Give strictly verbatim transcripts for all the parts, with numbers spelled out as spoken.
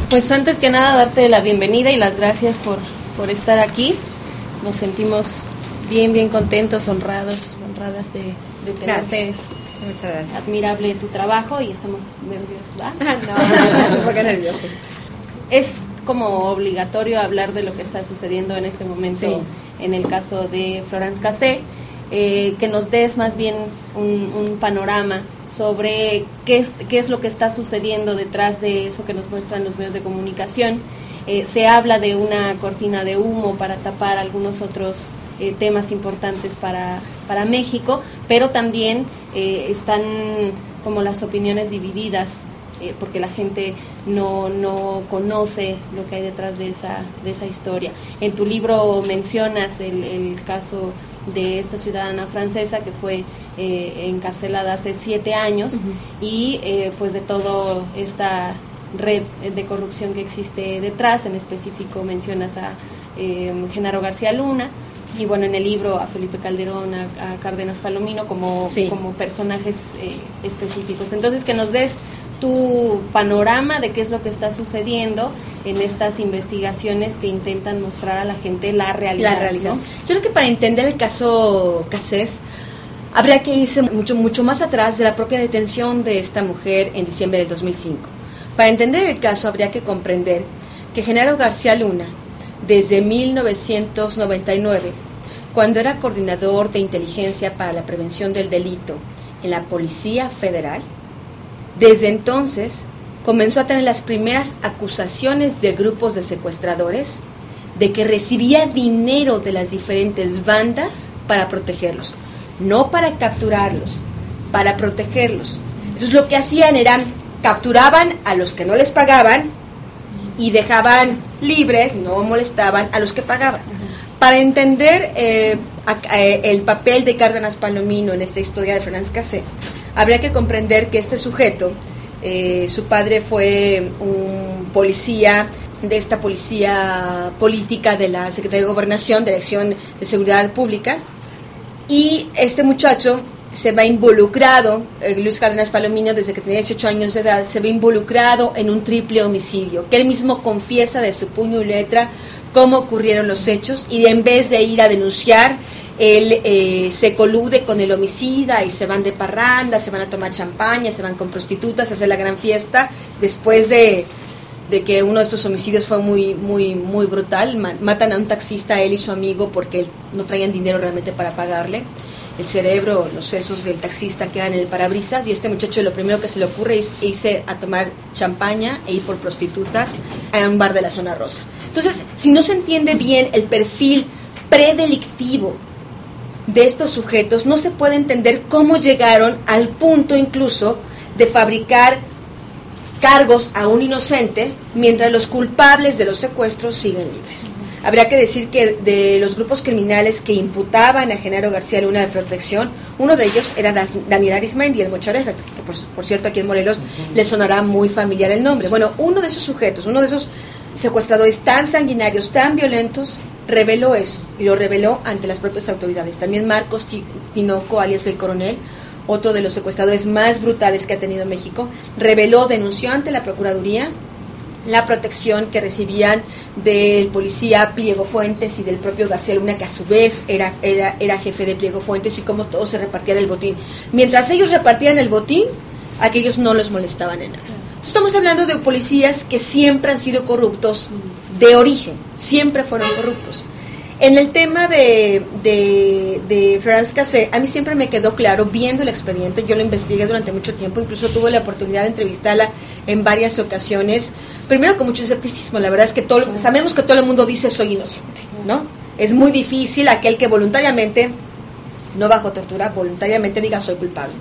Pues antes que nada darte la bienvenida y las gracias por, por estar aquí. Nos sentimos bien, bien contentos, honrados, honradas de, de tenerte. Muchas gracias. Admirable tu trabajo y estamos nerviosos, ¿verdad? No, no, no, porque nervioso. Es como obligatorio hablar de lo que está sucediendo en este momento, sí, en el caso de Florence Cassé, eh, que nos des más bien un, un panorama sobre qué es, qué es lo que está sucediendo detrás de eso que nos muestran los medios de comunicación. Eh, se habla de una cortina de humo para tapar algunos otros eh, temas importantes para, para México, pero también eh, están como las opiniones divididas, eh, porque la gente no, no conoce lo que hay detrás de esa, de esa historia. En tu libro mencionas el, el caso de esta ciudadana francesa que fue eh, encarcelada hace siete años, uh-huh, y eh, pues de toda esta red de corrupción que existe detrás. En específico mencionas a eh, Genaro García Luna y bueno, en el libro a Felipe Calderón, a, a Cárdenas Palomino como, sí, como personajes eh, específicos. Entonces, que nos des tu panorama de qué es lo que está sucediendo en estas investigaciones que intentan mostrar a la gente la realidad. La realidad. ¿No? Yo creo que para entender el caso Cassés habría que irse mucho, mucho más atrás de la propia detención de esta mujer en diciembre del dos mil cinco. Para entender el caso habría que comprender que Genaro García Luna, desde mil novecientos noventa y nueve, cuando era coordinador de inteligencia para la prevención del delito en la Policía Federal, desde entonces comenzó a tener las primeras acusaciones de grupos de secuestradores de que recibía dinero de las diferentes bandas para protegerlos, no para capturarlos, para protegerlos. Entonces lo que hacían eran, capturaban a los que no les pagaban y dejaban libres, no molestaban a los que pagaban. Uh-huh. Para entender eh, a, a, el papel de Cárdenas Palomino en esta historia de Florence Cassé, habría que comprender que este sujeto, eh, su padre fue un policía de esta policía política de la Secretaría de Gobernación, Dirección de Seguridad Pública, y este muchacho se va involucrado, eh, Luis Cárdenas Palomino, desde que tenía dieciocho años de edad, se ve involucrado en un triple homicidio, que él mismo confiesa de su puño y letra cómo ocurrieron los hechos, y en vez de ir a denunciar, él eh, se colude con el homicida y se van de parranda, se van a tomar champaña, se van con prostitutas, a hacer la gran fiesta, después de, de que uno de estos homicidios fue muy, muy, muy brutal. Matan a un taxista, él y su amigo, porque no traían dinero realmente para pagarle. El cerebro, los sesos del taxista quedan en el parabrisas, y este muchacho lo primero que se le ocurre es irse a tomar champaña e ir por prostitutas a un bar de la zona rosa. Entonces, si no se entiende bien el perfil predelictivo de estos sujetos, no se puede entender cómo llegaron al punto incluso de fabricar cargos a un inocente mientras los culpables de los secuestros siguen libres. Habría que decir que de los grupos criminales que imputaban a Genaro García Luna de protección, uno de ellos era Daniel Arismendi, el Mochareja, que por, por cierto aquí en Morelos le sonará muy familiar el nombre. Bueno, uno de esos sujetos, uno de esos secuestradores tan sanguinarios, tan violentos, reveló eso, y lo reveló ante las propias autoridades. También Marcos Tinoco, alias el Coronel, otro de los secuestradores más brutales que ha tenido México, reveló, denunció ante la Procuraduría la protección que recibían del policía Pliego Fuentes y del propio García Luna, que a su vez era, era, era jefe de Pliego Fuentes, y cómo todos se repartían el botín. Mientras ellos repartían el botín, aquellos no los molestaban en nada. Entonces, estamos hablando de policías que siempre han sido corruptos de origen, siempre fueron corruptos. En el tema de, de, de Florence Cassé, a mí siempre me quedó claro, viendo el expediente, yo lo investigué durante mucho tiempo, incluso tuve la oportunidad de entrevistarla en varias ocasiones, primero con mucho escepticismo. La verdad es que todo, sabemos que todo el mundo dice soy inocente, ¿no? Es muy difícil aquel que voluntariamente, no bajo tortura, voluntariamente diga soy culpable.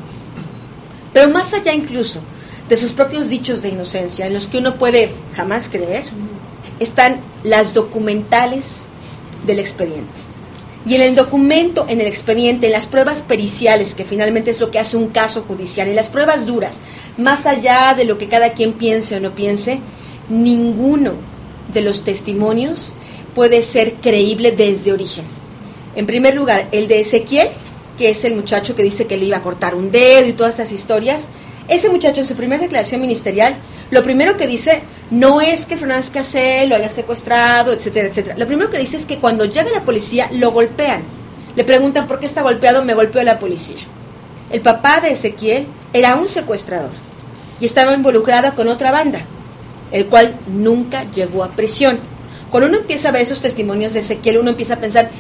Pero más allá incluso de sus propios dichos de inocencia, en los que uno puede jamás creer, están las documentales del expediente. Y en el documento, en el expediente, en las pruebas periciales, que finalmente es lo que hace un caso judicial, en las pruebas duras, más allá de lo que cada quien piense o no piense, ninguno de los testimonios puede ser creíble desde origen. En primer lugar, el de Ezequiel, que es el muchacho que dice que le iba a cortar un dedo y todas estas historias. Ese muchacho, en su primera declaración ministerial, lo primero que dice, no es que Florence Cassé lo haya secuestrado, etcétera, etcétera. Lo primero que dice es que cuando llega la policía lo golpean. Le preguntan por qué está golpeado, me golpeó la policía. El papá de Ezequiel era un secuestrador y estaba involucrado con otra banda, el cual nunca llegó a prisión. Cuando uno empieza a ver esos testimonios de Ezequiel, uno empieza a pensar,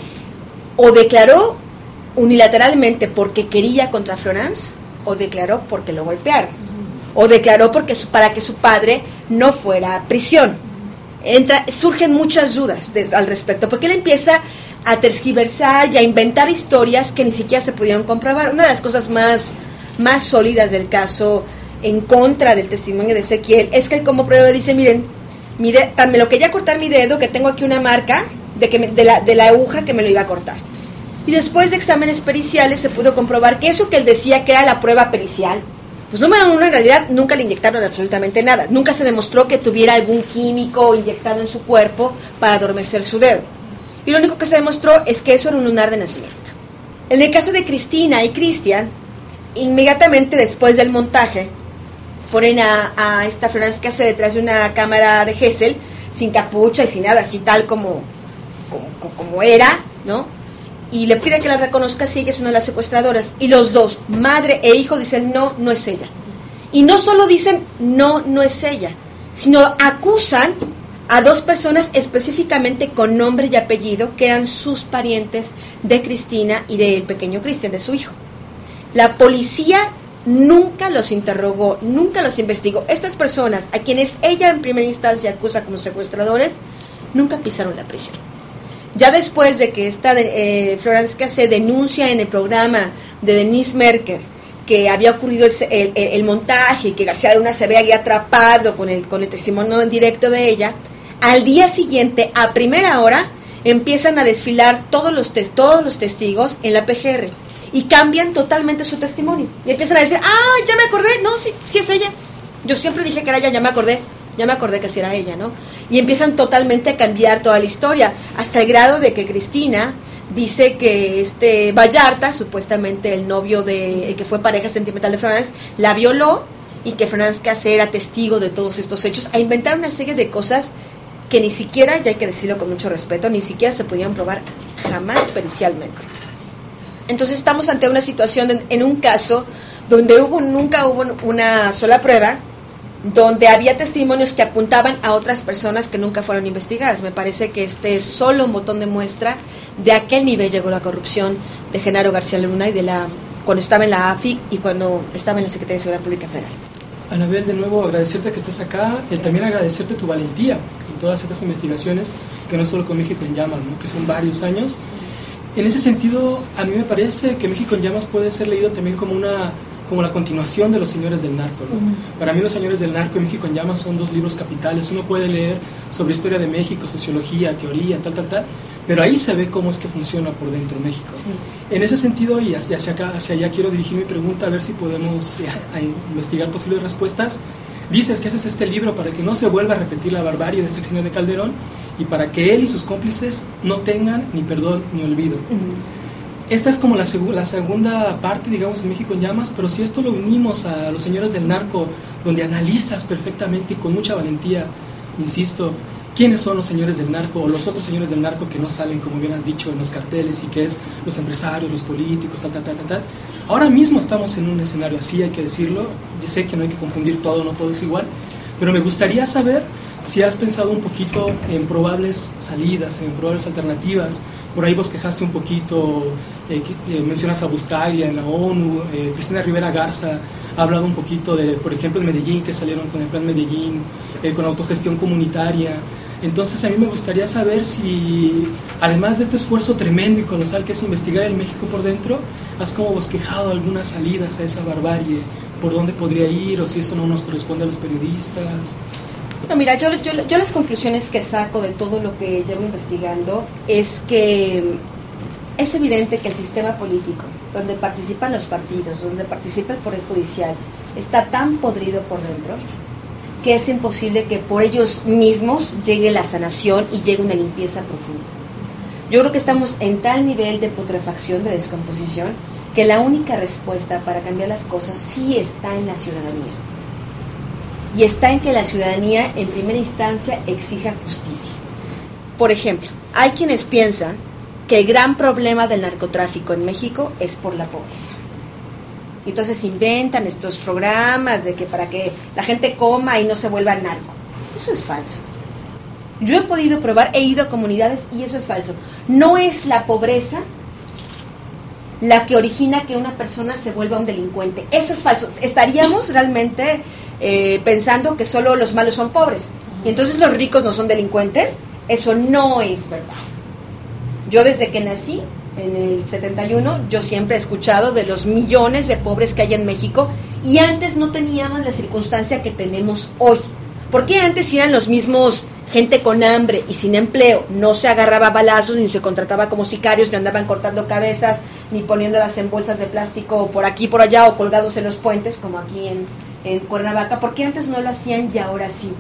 o declaró unilateralmente porque quería contra Florence, o declaró porque lo golpearon, o declaró porque su, para que su padre no fuera a prisión. Entra, surgen muchas dudas de, al respecto, porque él empieza a tergiversar y a inventar historias que ni siquiera se pudieron comprobar. Una de las cosas más, más sólidas del caso en contra del testimonio de Ezequiel es que él como prueba dice, miren, mire, tan me lo quería cortar mi dedo que tengo aquí una marca de, que me, de, la, de la aguja que me lo iba a cortar. Y después de exámenes periciales se pudo comprobar que eso que él decía que era la prueba pericial, pues número uno, en realidad nunca le inyectaron absolutamente nada. Nunca se demostró que tuviera algún químico inyectado en su cuerpo para adormecer su dedo. Y lo único que se demostró es que eso era un lunar de nacimiento. En el caso de Cristina y Cristian, inmediatamente después del montaje, ponen a, a esta Florence Cassé detrás de una cámara de Gesell, sin capucha y sin nada, así tal como, como, como era, ¿no? Y le piden que la reconozca, sí, ella es una de las secuestradoras. Y los dos, madre e hijo, dicen, no, no es ella. Y no solo dicen, no, no es ella, sino acusan a dos personas específicamente con nombre y apellido, que eran sus parientes de Cristina y del pequeño Cristian, de su hijo. La policía nunca los interrogó, nunca los investigó. Estas personas, a quienes ella en primera instancia acusa como secuestradores, nunca pisaron la prisión. Ya después de que esta eh, Florence Cassé denuncia en el programa de Denise Merker que había ocurrido el, el, el montaje y que García Luna se había atrapado con el, con el testimonio en directo de ella, al día siguiente, a primera hora, empiezan a desfilar todos los, tes- todos los testigos en la P G R y cambian totalmente su testimonio. Y empiezan a decir, ah, ya me acordé, no, sí, sí es ella. Yo siempre dije que era ella, ya me acordé, ya me acordé que sí era ella, ¿no? Y empiezan totalmente a cambiar toda la historia, hasta el grado de que Cristina dice que este Vallarta, supuestamente el novio de, el que fue pareja sentimental de Florence, la violó y que Florence Cassé era testigo de todos estos hechos, a inventar una serie de cosas que ni siquiera, ya hay que decirlo con mucho respeto, ni siquiera se podían probar jamás pericialmente. Entonces estamos ante una situación en, en un caso donde hubo nunca hubo una sola prueba, donde había testimonios que apuntaban a otras personas que nunca fueron investigadas. Me parece que este es solo un botón de muestra de a qué nivel llegó la corrupción de Genaro García Luna y de la cuando estaba en la A F I y cuando estaba en la Secretaría de Seguridad Pública Federal. Anabel, de nuevo agradecerte que estés acá, y también agradecerte tu valentía en todas estas investigaciones, que no es solo con México en Llamas, ¿no? Que son varios años. En ese sentido, a mí me parece que México en Llamas puede ser leído también como una como la continuación de Los Señores del Narco, ¿no? Uh-huh. Para mí Los Señores del Narco y México en Llamas son dos libros capitales. Uno puede leer sobre historia de México, sociología, teoría, tal, tal, tal, pero ahí se ve cómo es que funciona por dentro México. Sí. En ese sentido, y hacia, acá, hacia allá quiero dirigir mi pregunta, a ver si podemos eh, a investigar posibles respuestas. Dices que haces este libro para que no se vuelva a repetir la barbarie del sexenio de Calderón y para que él y sus cómplices no tengan ni perdón ni olvido. Uh-huh. Esta es como la, seg- la segunda parte, digamos, en México en Llamas, pero si esto lo unimos a Los Señores del Narco, donde analizas perfectamente y con mucha valentía, insisto, quiénes son los señores del narco o los otros señores del narco que no salen, como bien has dicho, en los carteles, y que es los empresarios, los políticos, tal, tal, tal, tal, tal. Ahora mismo estamos en un escenario así, hay que decirlo. Yo sé que no hay que confundir todo, no todo es igual, pero me gustaría saber si has pensado un poquito en probables salidas, en probables alternativas. Por ahí bosquejaste un poquito, eh, eh, mencionas a Buscaglia en la ONU, eh, Cristina Rivera Garza ha hablado un poquito de, por ejemplo, en Medellín, que salieron con el Plan Medellín, eh, con autogestión comunitaria. Entonces a mí me gustaría saber si, además de este esfuerzo tremendo y colosal que es investigar el México por dentro, has como bosquejado algunas salidas a esa barbarie, por dónde podría ir, o si eso no nos corresponde a los periodistas. No, mira, yo, yo, yo las conclusiones que saco de todo lo que llevo investigando es que es evidente que el sistema político, donde participan los partidos, donde participa el Poder Judicial, está tan podrido por dentro que es imposible que por ellos mismos llegue la sanación y llegue una limpieza profunda. Yo creo que estamos en tal nivel de putrefacción, de descomposición, que la única respuesta para cambiar las cosas sí está en la ciudadanía. y está en que la ciudadanía en primera instancia exija justicia. Por ejemplo, hay quienes piensan que el gran problema del narcotráfico en México es por la pobreza. Entonces inventan estos programas de que para que la gente coma y no se vuelva narco. Eso es falso. Yo he podido probar, he ido a comunidades y eso es falso. No es la pobreza la que origina que una persona se vuelva un delincuente. Eso es falso. Estaríamos realmente eh, pensando que solo los malos son pobres. Y entonces los ricos no son delincuentes. Eso no es verdad. Yo desde que nací, en el setenta y uno, yo siempre he escuchado de los millones de pobres que hay en México y antes no teníamos la circunstancia que tenemos hoy. Porque antes eran los mismos gente con hambre y sin empleo, no se agarraba a balazos, ni se contrataba como sicarios, ni andaban cortando cabezas, ni poniéndolas en bolsas de plástico por aquí, por allá, o colgados en los puentes, como aquí en, en Cuernavaca, porque antes no lo hacían y ahora sí.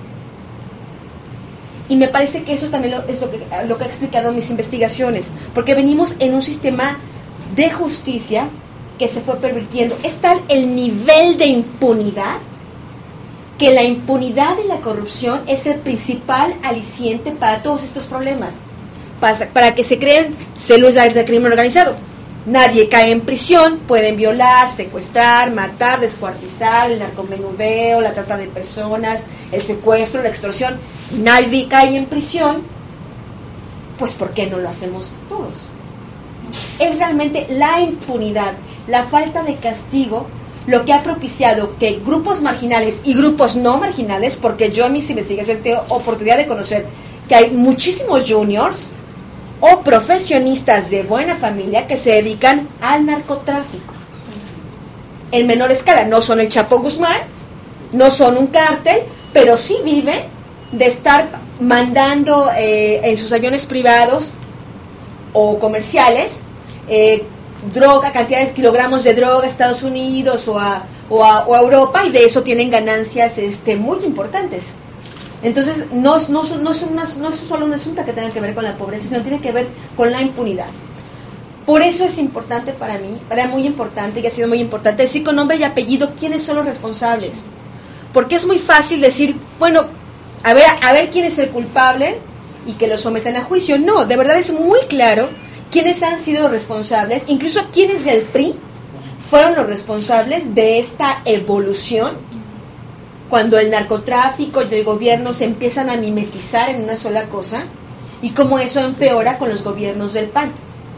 Y me parece que eso también lo, es lo que, lo que he explicado en mis investigaciones, porque venimos en un sistema de justicia que se fue pervirtiendo. Es tal el nivel de impunidad que la impunidad y la corrupción es el principal aliciente para todos estos problemas, para, para que se creen células de crimen organizado. Nadie cae en prisión, pueden violar, secuestrar, matar, descuartizar, el narcomenudeo, la trata de personas, el secuestro, la extorsión. Nadie cae en prisión, pues ¿por qué no lo hacemos todos? Es realmente la impunidad, la falta de castigo, lo que ha propiciado que grupos marginales y grupos no marginales, porque yo en mis investigaciones tengo oportunidad de conocer que hay muchísimos juniors o profesionistas de buena familia que se dedican al narcotráfico. En menor escala, no son el Chapo Guzmán, no son un cártel, pero sí viven de estar mandando eh, en sus aviones privados o comerciales eh, droga, cantidades de kilogramos de droga a Estados Unidos o a, o a, o a Europa, y de eso tienen ganancias este, muy importantes. Entonces no, no, no, es una, no es solo un asunto que tenga que ver con la pobreza, sino tiene que ver con la impunidad. Por eso es importante para mí, para muy importante, y ha sido muy importante, decir con nombre y apellido quiénes son los responsables. Porque es muy fácil decir, bueno, a ver, a ver quién es el culpable y que lo sometan a juicio. No, de verdad es muy claro quiénes han sido responsables, incluso quiénes del P R I fueron los responsables de esta evolución, cuando el narcotráfico y el gobierno se empiezan a mimetizar en una sola cosa, y cómo eso empeora con los gobiernos del P A N.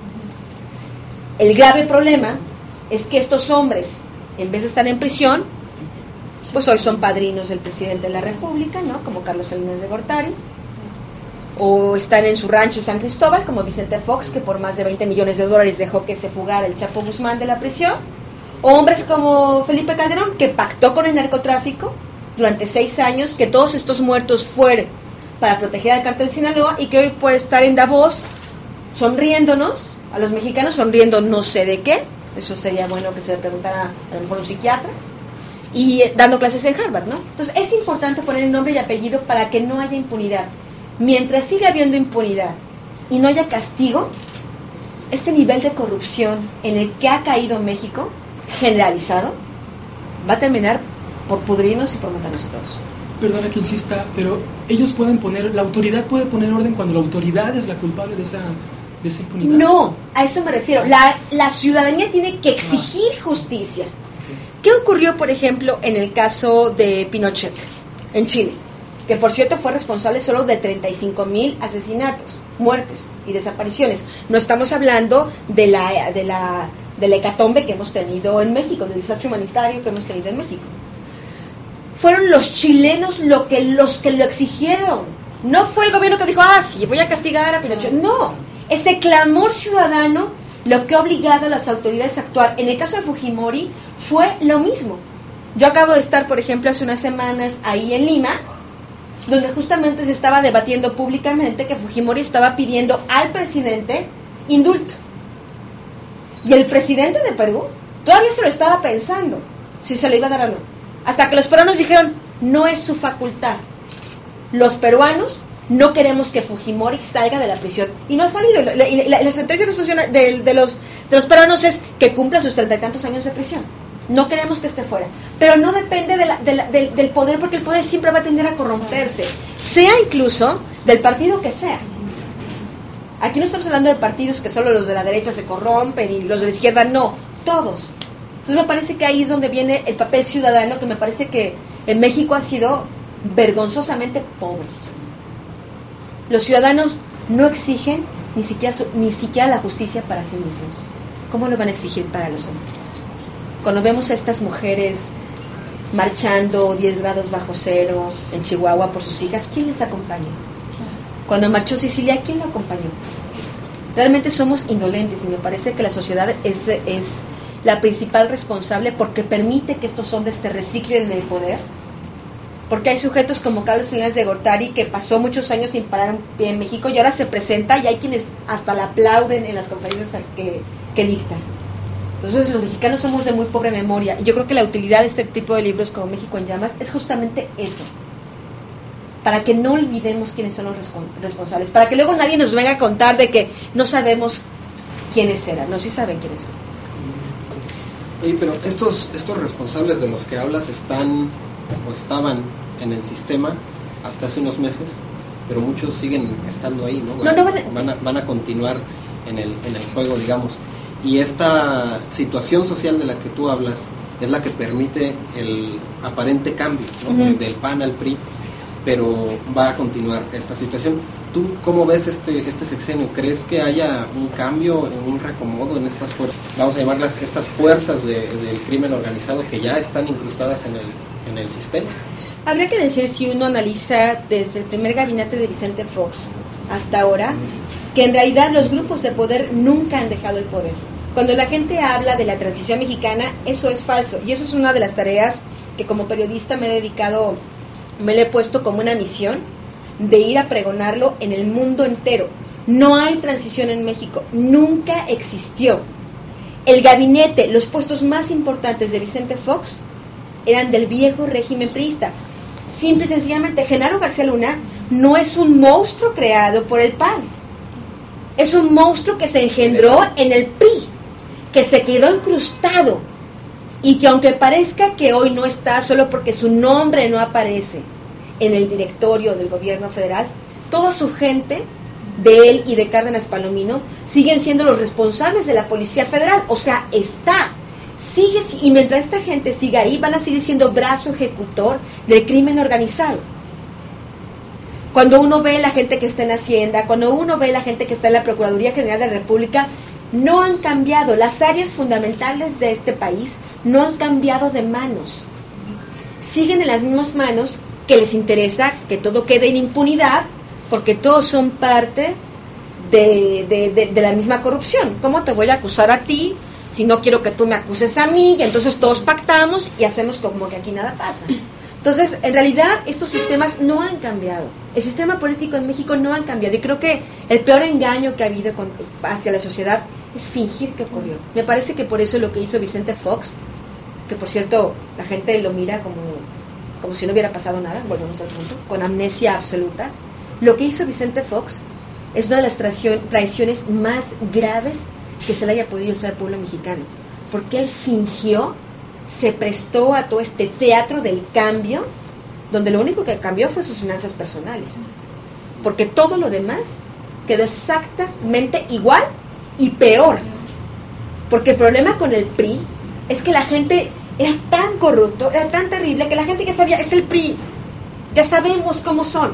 El grave problema es que estos hombres, en vez de estar en prisión, pues hoy son padrinos del presidente de la República, ¿no? Como Carlos Salinas de Gortari, o están en su rancho San Cristóbal, como Vicente Fox, que por más de veinte millones de dólares dejó que se fugara el Chapo Guzmán de la prisión, o hombres como Felipe Calderón, que pactó con el narcotráfico durante seis años, que todos estos muertos fueron para proteger al cártel Sinaloa, y que hoy puede estar en Davos sonriéndonos, a los mexicanos sonriendo no sé de qué, eso sería bueno que se le preguntara a lo mejor un psiquiatra, y eh, dando clases en Harvard, ¿no? Entonces es importante poner el nombre y apellido para que no haya impunidad. Mientras siga habiendo impunidad y no haya castigo, este nivel de corrupción en el que ha caído México, generalizado, va a terminar por pudrirnos y por matarnos a todos. Perdona que insista, pero ellos pueden poner, la autoridad puede poner orden cuando la autoridad es la culpable de esa, de esa impunidad. No, a eso me refiero. La, la ciudadanía tiene que exigir ah. justicia. Okay. ¿Qué ocurrió, por ejemplo, en el caso de Pinochet, en Chile? Que por cierto fue responsable solo de treinta y cinco mil asesinatos, muertes y desapariciones. No estamos hablando de la, de la, de la hecatombe que hemos tenido en México, del desastre humanitario que hemos tenido en México. Fueron los chilenos lo que, los que lo exigieron. No fue el gobierno que dijo, ah, sí, voy a castigar a Pinochet. No, ese clamor ciudadano lo que ha obligado a las autoridades a actuar. En el caso de Fujimori fue lo mismo. Yo acabo de estar, por ejemplo, hace unas semanas ahí en Lima, donde justamente se estaba debatiendo públicamente que Fujimori estaba pidiendo al presidente indulto. Y el presidente de Perú todavía se lo estaba pensando, si se lo iba a dar o no. Hasta que los peruanos dijeron, no es su facultad. Los peruanos no queremos que Fujimori salga de la prisión. Y no ha salido. La, la, la, la sentencia de los, de, de, los, de los peruanos es que cumpla sus treinta y tantos años de prisión. no queremos que esté fuera, pero no depende de la, de la, del, del poder, porque el poder siempre va a tender a corromperse, sea incluso del partido que sea. Aquí no estamos hablando de partidos que solo los de la derecha se corrompen y los de la izquierda no, todos. Entonces me parece que ahí es donde viene el papel ciudadano, que me parece que en México ha sido vergonzosamente pobre. Los ciudadanos no exigen ni siquiera, ni siquiera la justicia para sí mismos. ¿Cómo lo van a exigir para los hombres? Cuando vemos a estas mujeres marchando diez grados bajo cero en Chihuahua por sus hijas, ¿quién les acompaña? Cuando marchó Sicilia, ¿quién la acompañó? Realmente somos indolentes y me parece que la sociedad es, es la principal responsable porque permite que estos hombres se reciclen en el poder. Porque hay sujetos como Carlos Salinas de Gortari que pasó muchos años sin parar un pie en México y ahora se presenta y hay quienes hasta la aplauden en las conferencias que, que dicta. Entonces los mexicanos somos de muy pobre memoria y yo creo que la utilidad de este tipo de libros como México en Llamas es justamente eso, para que no olvidemos quiénes son los responsables, para que luego nadie nos venga a contar de que no sabemos quiénes eran. No, sí saben quiénes son. Oye, pero estos, estos responsables de los que hablas están o estaban en el sistema hasta hace unos meses, pero muchos siguen estando ahí, ¿no? No, no van, a... van a, van a continuar en el, en el juego, digamos. Y esta situación social de la que tú hablas es la que permite el aparente cambio, ¿no? Uh-huh. Del P A N al P R I, pero va a continuar esta situación. ¿Tú cómo ves este, este sexenio? ¿Crees que haya un cambio, un reacomodo en estas fuerzas, vamos a llamarlas estas fuerzas de, del crimen organizado que ya están incrustadas en el, en el sistema? Habría que decir, si uno analiza desde el primer gabinete de Vicente Fox hasta ahora, que en realidad los grupos de poder nunca han dejado el poder. Cuando la gente habla de la transición mexicana, eso es falso. Y eso es una de las tareas que como periodista me he dedicado, me le he puesto como una misión de ir a pregonarlo en el mundo entero. No hay transición en México, nunca existió. El gabinete, los puestos más importantes de Vicente Fox eran del viejo régimen priista. Simple y sencillamente, Genaro García Luna no es un monstruo creado por el P A N. Es un monstruo que se engendró en el P R I, que se quedó incrustado y que aunque parezca que hoy no está solo porque su nombre no aparece en el directorio del gobierno federal, toda su gente, de él y de Cárdenas Palomino, siguen siendo los responsables de la Policía Federal. O sea, está, sigue, y mientras esta gente siga ahí, van a seguir siendo brazo ejecutor del crimen organizado. Cuando uno ve la gente que está en Hacienda, cuando uno ve la gente que está en la Procuraduría General de la República, no han cambiado. Las áreas fundamentales de este país no han cambiado de manos. Siguen en las mismas manos, que les interesa que todo quede en impunidad, porque todos son parte de, de, de, de la misma corrupción. ¿Cómo te voy a acusar a ti si no quiero que tú me acuses a mí? Y entonces todos pactamos y hacemos como que aquí nada pasa. Entonces, en realidad, estos sistemas no han cambiado. El sistema político en México no ha cambiado. Y creo que el peor engaño que ha habido con, hacia la sociedad es fingir que ocurrió. Me parece que por eso lo que hizo Vicente Fox, que por cierto, la gente lo mira como, como si no hubiera pasado nada, volvemos al punto, con amnesia absoluta. Lo que hizo Vicente Fox es una de las traición, traiciones más graves que se le haya podido hacer al pueblo mexicano. Porque él fingió, se prestó a todo este teatro del cambio, donde lo único que cambió fue sus finanzas personales, porque todo lo demás quedó exactamente igual y peor, porque el problema con el P R I es que la gente era tan corrupto, era tan terrible, que la gente ya sabía, es el P R I, ya sabemos cómo son.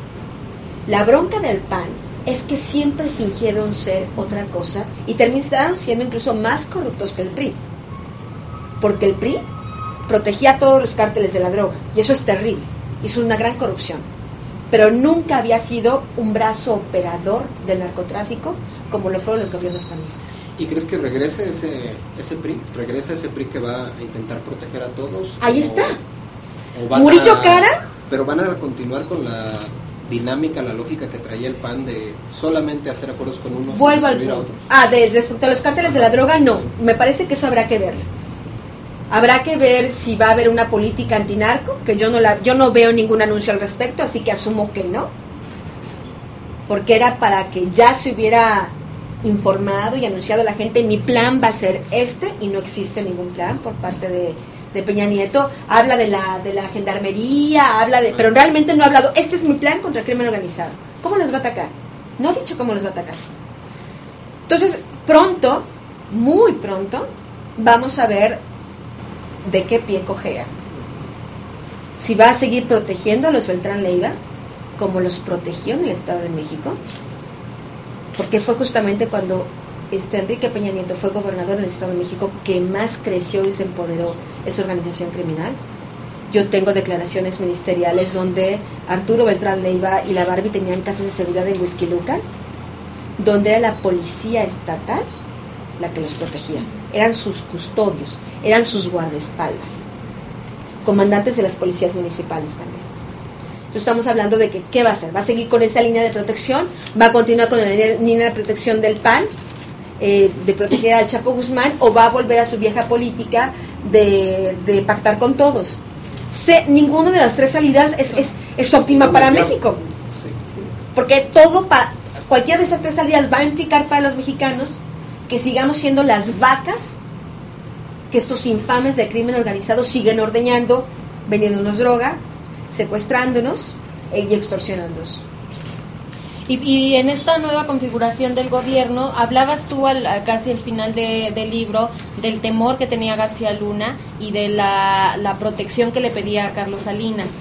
La bronca del P A N es que siempre fingieron ser otra cosa y terminaron siendo incluso más corruptos que el P R I, porque el P R I protegía a todos los cárteles de la droga, y eso es terrible, hizo una gran corrupción, pero nunca había sido un brazo operador del narcotráfico como lo fueron los gobiernos panistas. ¿Y crees que regrese ese, ese P R I? ¿Regresa ese P R I que va a intentar proteger a todos? Ahí o, está. O Murillo a, Cara. Pero van a continuar con la dinámica, la lógica que traía el P A N de solamente hacer acuerdos con unos y destruir a otros. Ah, de, respecto a los cárteles de la droga, no. Me parece que eso habrá que verlo. Habrá que ver si va a haber una política antinarco, que yo no la, yo no veo ningún anuncio al respecto, así que asumo que no, porque era para que ya se hubiera informado y anunciado a la gente, mi plan va a ser este, y no existe ningún plan por parte de, de Peña Nieto. Habla de la, de la gendarmería, habla de, pero realmente no ha hablado, este es mi plan contra el crimen organizado. ¿Cómo los va a atacar? No ha dicho cómo los va a atacar. Entonces, pronto, muy pronto, vamos a ver de qué pie cojea. Si va a seguir protegiendo a los Beltrán Leiva, como los protegió en el Estado de México, porque fue justamente cuando este Enrique Peña Nieto fue gobernador en el Estado de México que más creció y se empoderó esa organización criminal. Yo tengo declaraciones ministeriales donde Arturo Beltrán Leiva y la Barbie tenían casas de seguridad en Huixquilucan, donde era la policía estatal la que los protegía. Eran sus custodios, eran sus guardaespaldas, comandantes de las policías municipales también. Entonces estamos hablando de que, ¿qué va a hacer? ¿Va a seguir con esa línea de protección? ¿Va a continuar con la línea de protección del P A N, eh, de proteger al Chapo Guzmán? ¿O va a volver a su vieja política de, de pactar con todos? Se, ninguna de las tres salidas es, es, es óptima para México. Porque todo para, cualquiera de esas tres salidas va a implicar para los mexicanos que sigamos siendo las vacas que estos infames de crimen organizado siguen ordeñando, vendiéndonos droga, secuestrándonos y extorsionándonos. Y, y en esta nueva configuración del gobierno, hablabas tú al, a casi al final de, del libro del temor que tenía García Luna y de la, la protección que le pedía a Carlos Salinas.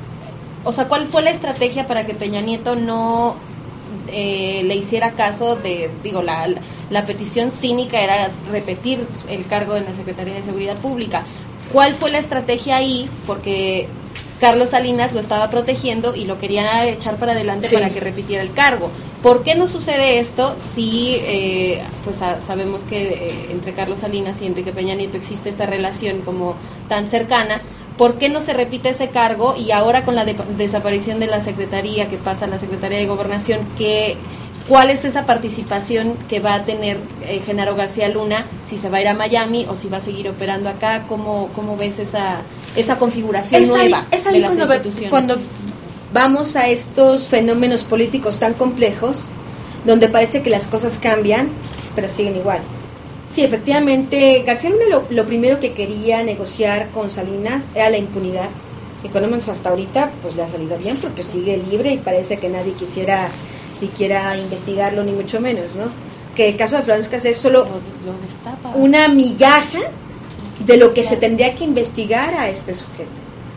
O sea, ¿cuál fue la estrategia para que Peña Nieto no eh, le hiciera caso de, digo, la, la petición cínica era repetir el cargo en la Secretaría de Seguridad Pública? ¿Cuál fue la estrategia ahí? Porque Carlos Salinas lo estaba protegiendo y lo quería echar para adelante, sí, para que repitiera el cargo. ¿Por qué no sucede esto si eh, pues a, sabemos que eh, entre Carlos Salinas y Enrique Peña Nieto existe esta relación como tan cercana? ¿Por qué no se repite ese cargo? Y ahora con la de, desaparición de la Secretaría, que pasa a la Secretaría de Gobernación, ¿qué, ¿cuál es esa participación que va a tener eh, Genaro García Luna? Si se va a ir a Miami o si va a seguir operando acá, ¿cómo, cómo ves esa esa configuración es nueva ahí, es ahí de las cuando, instituciones? Cuando vamos a estos fenómenos políticos tan complejos, donde parece que las cosas cambian, pero siguen igual. Sí, efectivamente, García Luna lo, lo primero que quería negociar con Salinas era la impunidad. Y con lo menos hasta ahorita, pues le ha salido bien porque sigue libre y parece que nadie quisiera siquiera investigarlo, ni mucho menos, ¿no? Que el caso de Florence Cassés es solo lo, lo destapa. Una migaja de lo que se tendría que investigar a este sujeto.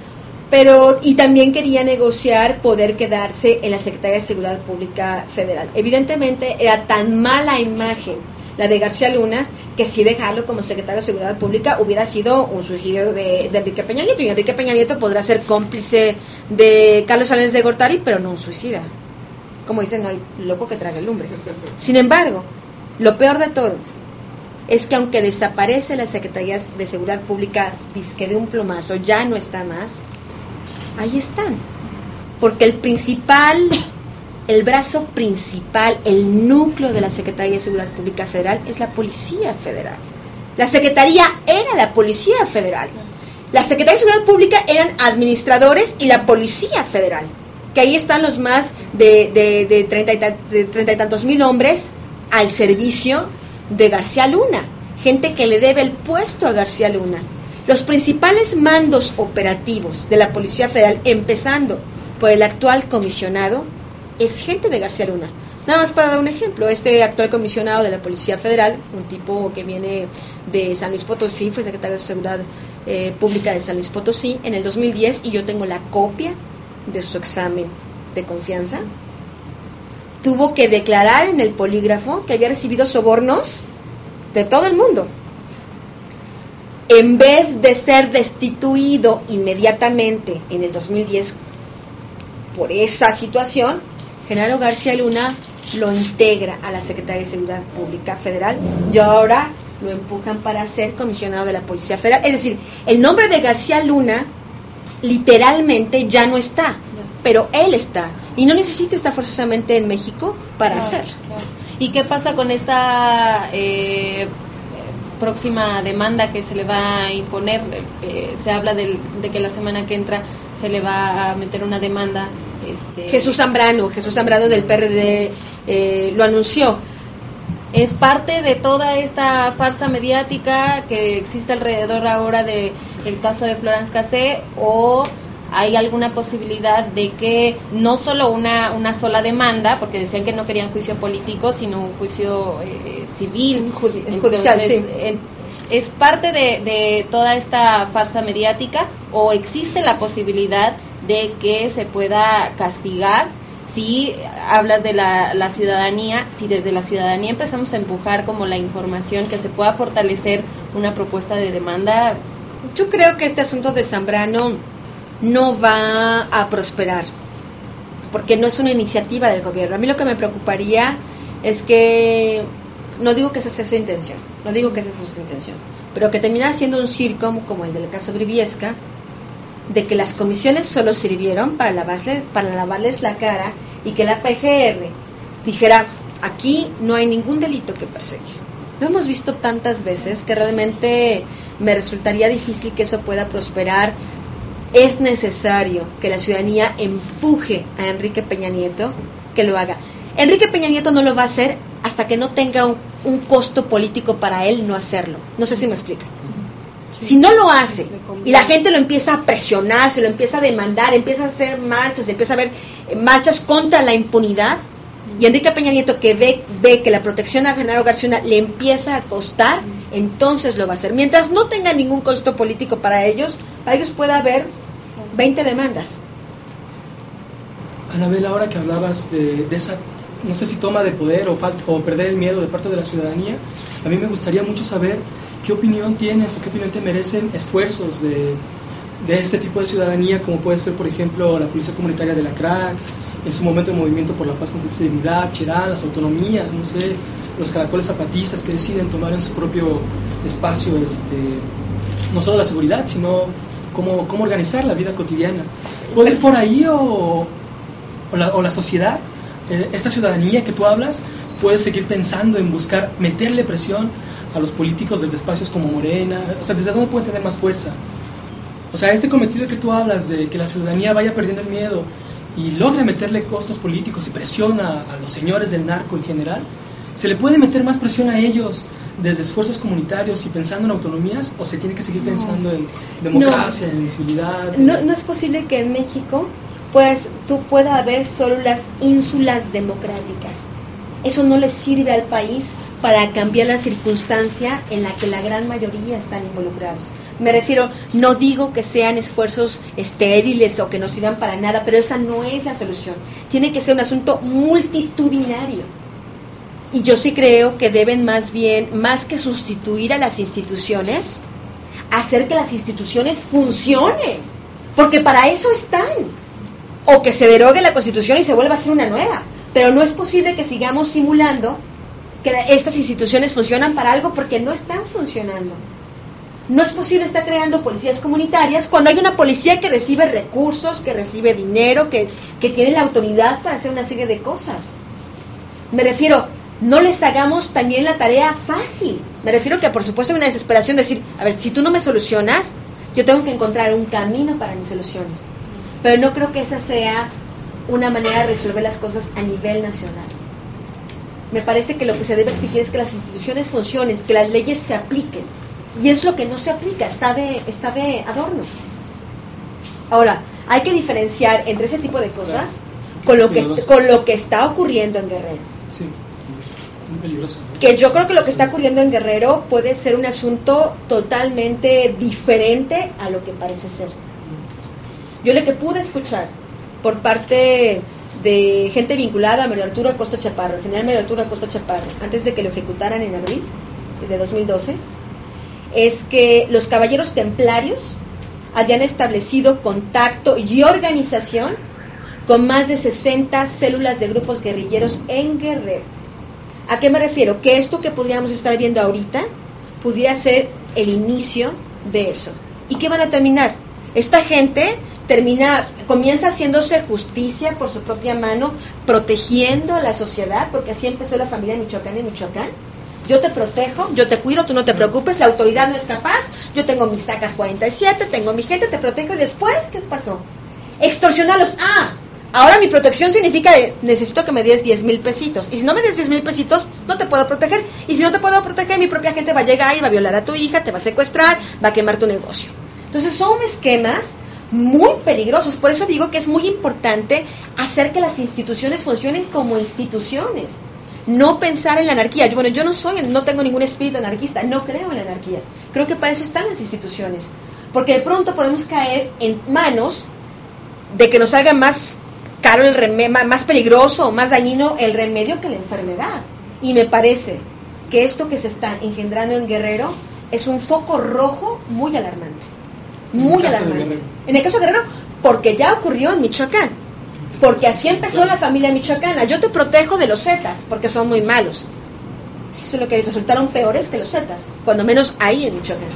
Pero, y también quería negociar poder quedarse en la Secretaría de Seguridad Pública Federal. Evidentemente era tan mala imagen la de García Luna que si dejarlo como secretario de Seguridad Pública hubiera sido un suicidio de, de Enrique Peña Nieto, y Enrique Peña Nieto podrá ser cómplice de Carlos Salinas de Gortari, pero no un suicida. Como dicen, no hay loco que trague lumbre. Sin embargo, lo peor de todo es que aunque desaparece la Secretaría de Seguridad Pública, disque de un plumazo, ya no está más, ahí están. Porque el principal, el brazo principal, el núcleo de la Secretaría de Seguridad Pública Federal es la Policía Federal. La Secretaría era la Policía Federal. La Secretaría de Seguridad Pública eran administradores y la Policía Federal. Que ahí están los más de, de, de, treinta y, de treinta y tantos mil hombres al servicio de García Luna, gente que le debe el puesto a García Luna. Los principales mandos operativos de la Policía Federal, empezando por el actual comisionado, es gente de García Luna. Nada más para dar un ejemplo, este actual comisionado de la Policía Federal, un tipo que viene de San Luis Potosí, fue secretario de Seguridad eh, Pública de San Luis Potosí en el dos mil diez, y yo tengo la copia de su examen de confianza. Tuvo que declarar en el polígrafo que había recibido sobornos de todo el mundo. En vez de ser destituido inmediatamente en el dos mil diez por esa situación, Genaro García Luna lo integra a la Secretaría de Seguridad Pública Federal y ahora lo empujan para ser comisionado de la Policía Federal. Es decir, el nombre de García Luna literalmente ya no está, pero él está. Y no necesita estar forzosamente en México para claro, hacerlo. Claro. ¿Y qué pasa con esta eh, próxima demanda que se le va a imponer? Eh, se habla del, de que la semana que entra se le va a meter una demanda. Este... Jesús Zambrano, Jesús Zambrano del P R D eh, lo anunció. ¿Es parte de toda esta farsa mediática que existe alrededor ahora del caso de Florence Cassé, o hay alguna posibilidad de que no solo una, una sola demanda, porque decían que no querían juicio político, sino un juicio eh, civil, Judi- Entonces, judicial, sí. en, ¿es parte de, de toda esta farsa mediática, o existe la posibilidad de que se pueda castigar? Si hablas de la, la ciudadanía, si desde la ciudadanía empezamos a empujar como la información, que se pueda fortalecer una propuesta de demanda. Yo creo que este asunto de Zambrano no va a prosperar, porque no es una iniciativa del gobierno. A mí lo que me preocuparía es que, no digo que esa sea su intención, no digo que esa sea su intención, pero que termina siendo un circo como el del caso Briviesca, de que las comisiones solo sirvieron para lavarles, para lavarles la cara, y que la P G R dijera, aquí no hay ningún delito que perseguir. Lo hemos visto tantas veces que realmente me resultaría difícil que eso pueda prosperar. Es necesario que la ciudadanía empuje a Enrique Peña Nieto que lo haga. Enrique Peña Nieto no lo va a hacer hasta que no tenga un, un costo político para él no hacerlo. No sé si me explica. Si no lo hace y la gente lo empieza a presionar, se lo empieza a demandar, empieza a hacer marchas, empieza a haber marchas contra la impunidad, y Enrique Peña Nieto que ve, ve que la protección a Genaro García Luna le empieza a costar, entonces lo va a hacer. Mientras no tenga ningún costo político para ellos, para ellos puede haber veinte demandas. Anabel, ahora que hablabas de, de esa, no sé si toma de poder o, falta, o perder el miedo de parte de la ciudadanía, a mí me gustaría mucho saber qué opinión tienes o qué opinión te merecen esfuerzos de, de este tipo de ciudadanía, como puede ser, por ejemplo, la Policía Comunitaria de la C R A C, en su momento el Movimiento por la Paz con Justicia y Dignidad, Cherán, las autonomías, no sé, los caracoles zapatistas que deciden tomar en su propio espacio este, no solo la seguridad, sino cómo, cómo organizar la vida cotidiana. ¿Puede ir por ahí o, o, la, o la sociedad, eh, esta ciudadanía que tú hablas, puede seguir pensando en buscar meterle presión a los políticos desde espacios como Morena? O sea, ¿desde dónde pueden tener más fuerza? O sea, este cometido que tú hablas de que la ciudadanía vaya perdiendo el miedo y logre meterle costos políticos y presión a, a los señores del narco en general, ¿se le puede meter más presión a ellos desde esfuerzos comunitarios y pensando en autonomías, o se tiene que seguir pensando no. en democracia, no. en civilidad? No, no es posible que en México pues, tú pueda haber solo las ínsulas democráticas. Eso no le sirve al país para cambiar la circunstancia en la que la gran mayoría están involucrados. Me refiero, no digo que sean esfuerzos estériles o que no sirvan para nada, pero esa no es la solución. Tiene que ser un asunto multitudinario. Y yo sí creo que deben más bien, más que sustituir a las instituciones, hacer que las instituciones funcionen. Porque para eso están. O que se derogue la Constitución y se vuelva a hacer una nueva. Pero no es posible que sigamos simulando que estas instituciones funcionan para algo, porque no están funcionando. No es posible estar creando policías comunitarias cuando hay una policía que recibe recursos, que recibe dinero, que, que tiene la autoridad para hacer una serie de cosas. Me refiero, no les hagamos también la tarea fácil. Me refiero que por supuesto hay una desesperación de decir, a ver, si tú no me solucionas, yo tengo que encontrar un camino para mis soluciones. Pero no creo que esa sea una manera de resolver las cosas a nivel nacional. Me parece que lo que se debe exigir es que las instituciones funcionen, que las leyes se apliquen. Y es lo que no se aplica, está de, está de adorno. Ahora, hay que diferenciar entre ese tipo de cosas con lo que, est- con lo que está ocurriendo en Guerrero. Sí, muy peligroso. Que yo creo que lo que está ocurriendo en Guerrero puede ser un asunto totalmente diferente a lo que parece ser. Yo lo que pude escuchar por parte de gente vinculada a Mario Arturo Acosta Chaparro, el general Mario Arturo Acosta Chaparro, antes de que lo ejecutaran en abril de dos mil doce, es que los caballeros templarios habían establecido contacto y organización con más de sesenta células de grupos guerrilleros en Guerrero. ¿A qué me refiero? Que esto que podríamos estar viendo ahorita pudiera ser el inicio de eso. ¿Y qué van a terminar? Esta gente termina, comienza haciéndose justicia por su propia mano, protegiendo a la sociedad, porque así empezó la familia Michoacán en Michoacán. Yo te protejo, yo te cuido, tú no te preocupes, la autoridad no es capaz, yo tengo mis sacas cuarenta y siete, tengo mi gente, te protejo, y después, ¿qué pasó? Extorsionarlos. Ah, Ahora mi protección significa de, necesito que me des diez mil pesitos. Y si no me des diez mil pesitos, no te puedo proteger. Y si no te puedo proteger, mi propia gente va a llegar y va a violar a tu hija, te va a secuestrar, va a quemar tu negocio. Entonces son esquemas muy peligrosos. Por eso digo que es muy importante hacer que las instituciones funcionen como instituciones. No pensar en la anarquía. Yo, bueno, yo no soy, no tengo ningún espíritu anarquista, no creo en la anarquía. Creo que para eso están las instituciones. Porque de pronto podemos caer en manos de que nos salga más caro el remedio, más peligroso, más dañino el remedio que la enfermedad. Y me parece que esto que se está engendrando en Guerrero es un foco rojo muy alarmante. Muy alarmante. En el caso de Guerrero, porque ya ocurrió en Michoacán. Porque así empezó la familia michoacana. Yo te protejo de los zetas, porque son muy malos. Eso es lo que resultaron peores que los zetas, cuando menos ahí en Michoacán.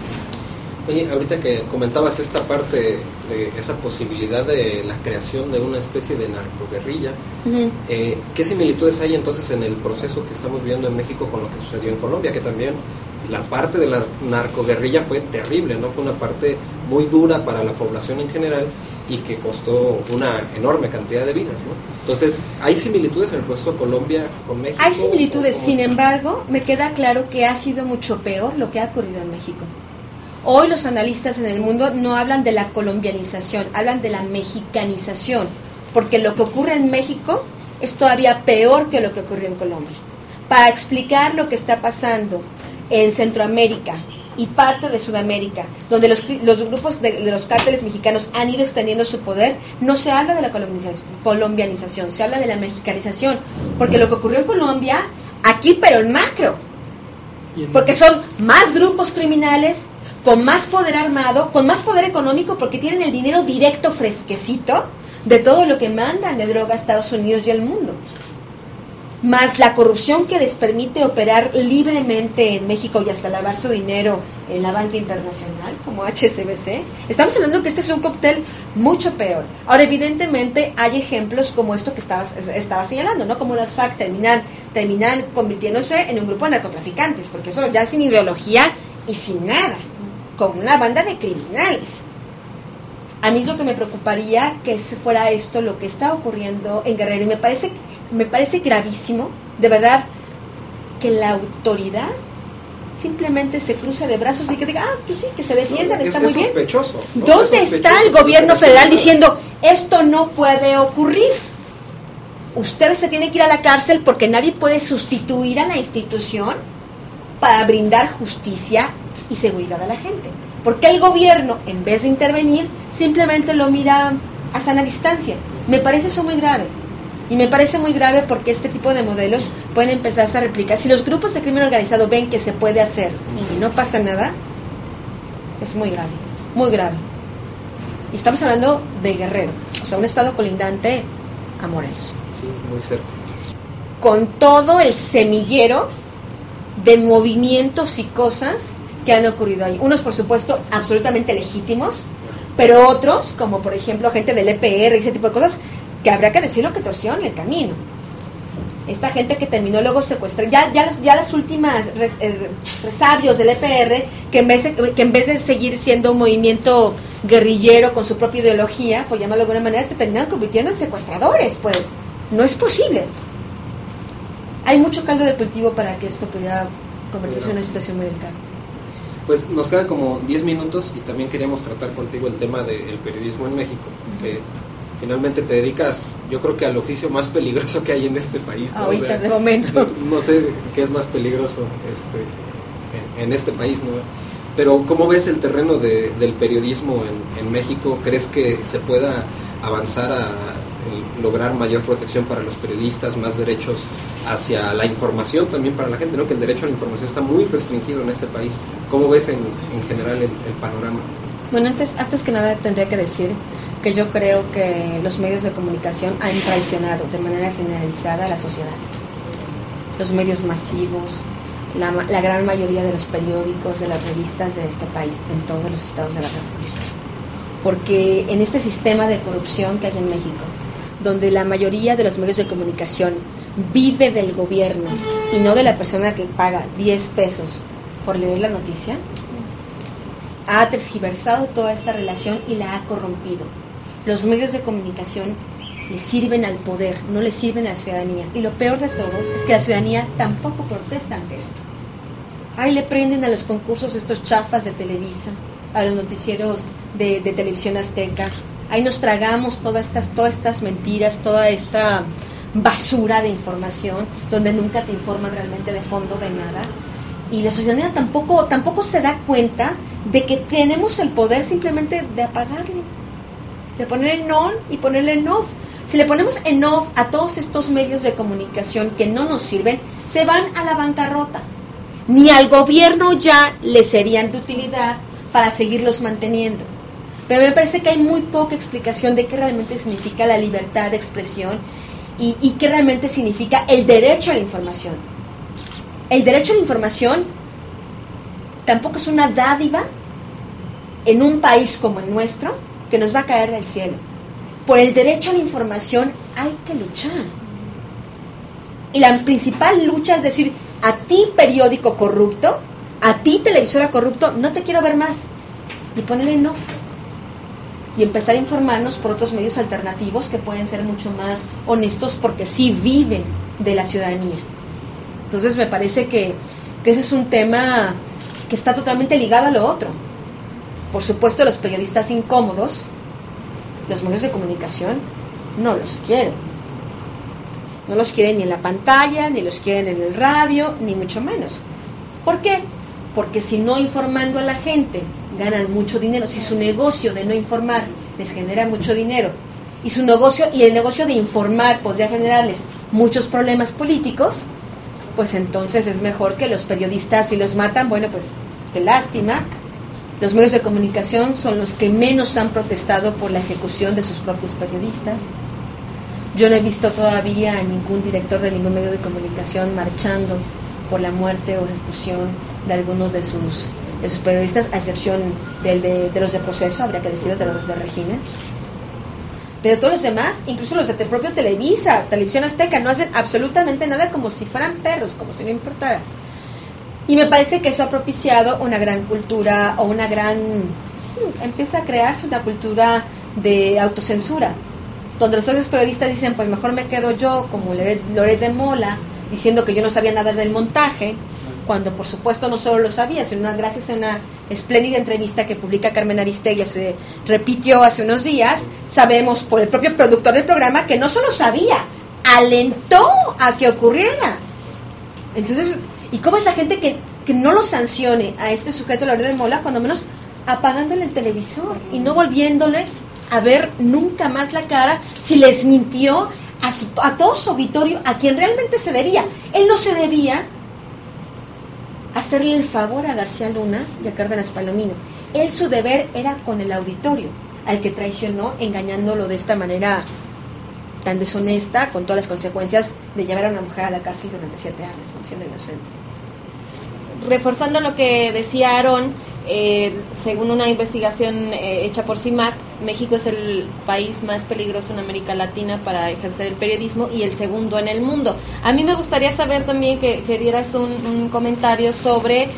Oye, ahorita que comentabas esta parte de esa posibilidad de la creación de una especie de narcoguerrilla, uh-huh. eh, ¿qué similitudes hay entonces en el proceso que estamos viviendo en México con lo que sucedió en Colombia? Que también la parte de la narcoguerrilla fue terrible, ¿no? Fue una parte muy dura para la población en general y que costó una enorme cantidad de vidas, ¿no? Entonces, ¿hay similitudes en el proceso de Colombia con México? Hay similitudes, sin embargo, me queda claro que ha sido mucho peor lo que ha ocurrido en México. Hoy los analistas en el mundo no hablan de la colombianización, hablan de la mexicanización, porque lo que ocurre en México es todavía peor que lo que ocurrió en Colombia. Para explicar lo que está pasando en Centroamérica y parte de Sudamérica, donde los, los grupos de, de los cárteles mexicanos han ido extendiendo su poder, no se habla de la colombianización, se habla de la mexicanización, porque lo que ocurrió en Colombia, aquí pero en macro, porque son más grupos criminales, con más poder armado, con más poder económico, porque tienen el dinero directo fresquecito de todo lo que mandan de droga a Estados Unidos y al mundo. Más la corrupción que les permite operar libremente en México y hasta lavar su dinero en la banca internacional, como H S B C. Estamos hablando que este es un cóctel mucho peor. Ahora, evidentemente, hay ejemplos como esto que estabas, estabas señalando, ¿no? Como las FARC terminan, terminan convirtiéndose en un grupo de narcotraficantes, porque eso ya sin ideología y sin nada, como una banda de criminales. A mí es lo que me preocuparía que fuera esto lo que está ocurriendo en Guerrero, y me parece me parece gravísimo, de verdad, que la autoridad simplemente se cruce de brazos y que diga, ah, pues sí, que se defiendan, no, está es, muy es bien. Sospechoso, ¿no? ¿Dónde es está el gobierno federal diciendo, esto no puede ocurrir? Ustedes se tienen que ir a la cárcel porque nadie puede sustituir a la institución para brindar justicia y seguridad a la gente. Porque el gobierno, en vez de intervenir, simplemente lo mira a sana distancia. Me parece eso muy grave. Y me parece muy grave porque este tipo de modelos pueden empezarse a replicar. Si los grupos de crimen organizado ven que se puede hacer y no pasa nada, es muy grave, muy grave. Y estamos hablando de Guerrero, o sea, un estado colindante a Morelos. Sí, muy cerca. Con todo el semillero de movimientos y cosas que han ocurrido ahí. Unos, por supuesto, absolutamente legítimos, pero otros, como por ejemplo gente del E P R y ese tipo de cosas, que habrá que decirlo que torcieron el camino. Esta gente que terminó luego secuestrada, ya, ya, ya las últimas res, eh, resabios del E P R, que en, vez de, que en vez de seguir siendo un movimiento guerrillero con su propia ideología, por llamarlo de alguna manera, se terminaron convirtiendo en secuestradores, pues. No es posible. Hay mucho caldo de cultivo para que esto pudiera convertirse en una situación muy delicada. Pues nos quedan como diez minutos y también queríamos tratar contigo el tema del periodismo en México, uh-huh. que finalmente te dedicas, yo creo que al oficio más peligroso que hay en este país, ¿no? Ahorita, o sea, de momento. No sé qué es más peligroso este, en, en este país, ¿no? Pero ¿cómo ves el terreno de, del periodismo en, en México? ¿Crees que se pueda avanzar a el, lograr mayor protección para los periodistas, más derechos hacia la información también para la gente, ¿no? Que el derecho a la información está muy restringido en este país. ¿Cómo ves en, en general el, el panorama? Bueno, antes, antes que nada tendría que decir que yo creo que los medios de comunicación han traicionado de manera generalizada a la sociedad. Los medios masivos, la, la gran mayoría de los periódicos, de las revistas de este país, en todos los estados de la República. Porque en este sistema de corrupción que hay en México, donde la mayoría de los medios de comunicación vive del gobierno y no de la persona que paga diez pesos por leer la noticia, ha tergiversado toda esta relación y la ha corrompido. Los medios de comunicación le sirven al poder, no le sirven a la ciudadanía. Y lo peor de todo es que la ciudadanía tampoco protesta ante esto. Ahí le prenden a los concursos estos chafas de Televisa, a los noticieros de, de Televisión Azteca. Ahí nos tragamos todas estas, todas estas mentiras, toda esta basura de información, donde nunca te informan realmente de fondo de nada. Y la ciudadanía tampoco, tampoco se da cuenta de que tenemos el poder simplemente de apagarle, de ponerle en on y ponerle en off. Si le ponemos en off a todos estos medios de comunicación que no nos sirven, se van a la bancarrota. Ni al gobierno ya le serían de utilidad para seguirlos manteniendo. Pero me parece que hay muy poca explicación de qué realmente significa la libertad de expresión y, y qué realmente significa el derecho a la información. El derecho a la información tampoco es una dádiva en un país como el nuestro que nos va a caer del cielo. Por el derecho a la información hay que luchar. Y la principal lucha es decir, a ti periódico corrupto, a ti televisora corrupto, no te quiero ver más. Y ponerle en off. Y empezar a informarnos por otros medios alternativos que pueden ser mucho más honestos porque sí viven de la ciudadanía. Entonces me parece que, que ese es un tema que está totalmente ligado a lo otro. Por supuesto, los periodistas incómodos, los medios de comunicación, no los quieren. No los quieren ni en la pantalla, ni los quieren en el radio, ni mucho menos. ¿Por qué? Porque si no informando a la gente ganan mucho dinero, si su negocio de no informar les genera mucho dinero, y su negocio y el negocio de informar podría generarles muchos problemas políticos, pues entonces es mejor que los periodistas, si los matan, bueno, pues qué lástima. Los medios de comunicación son los que menos han protestado por la ejecución de sus propios periodistas. Yo no he visto todavía a ningún director de ningún medio de comunicación marchando por la muerte o ejecución de algunos de sus, de sus periodistas, a excepción del de, de los de Proceso, habría que decirlo, de los de Regina. Pero todos los demás, incluso los de propio Televisa, Televisión Azteca, no hacen absolutamente nada, como si fueran perros, como si no importara. Y me parece que eso ha propiciado una gran cultura o una gran... Sí, empieza a crearse una cultura de autocensura, donde los propios periodistas dicen, pues mejor me quedo yo, como Loret de Mola, diciendo que yo no sabía nada del montaje, cuando por supuesto no solo lo sabía, sino gracias a una espléndida entrevista que publica Carmen Aristegui, se repitió hace unos días, sabemos por el propio productor del programa que no solo sabía, alentó a que ocurriera. Entonces, ¿y cómo es la gente que, que no lo sancione a este sujeto, Loret de Mola, cuando menos apagándole el televisor y no volviéndole a ver nunca más la cara si les mintió a, su, a todo su auditorio, a quien realmente se debía? Él no se debía hacerle el favor a García Luna y a Cárdenas Palomino. Él, su deber era con el auditorio, al que traicionó engañándolo de esta manera tan deshonesta, con todas las consecuencias de llevar a una mujer a la cárcel durante siete años, ¿no? Siendo inocente. Reforzando lo que decía Aarón, eh, según una investigación eh, hecha por CIMAC, México es el país más peligroso en América Latina para ejercer el periodismo y el segundo en el mundo. A mí me gustaría saber también que, que dieras un, un comentario sobre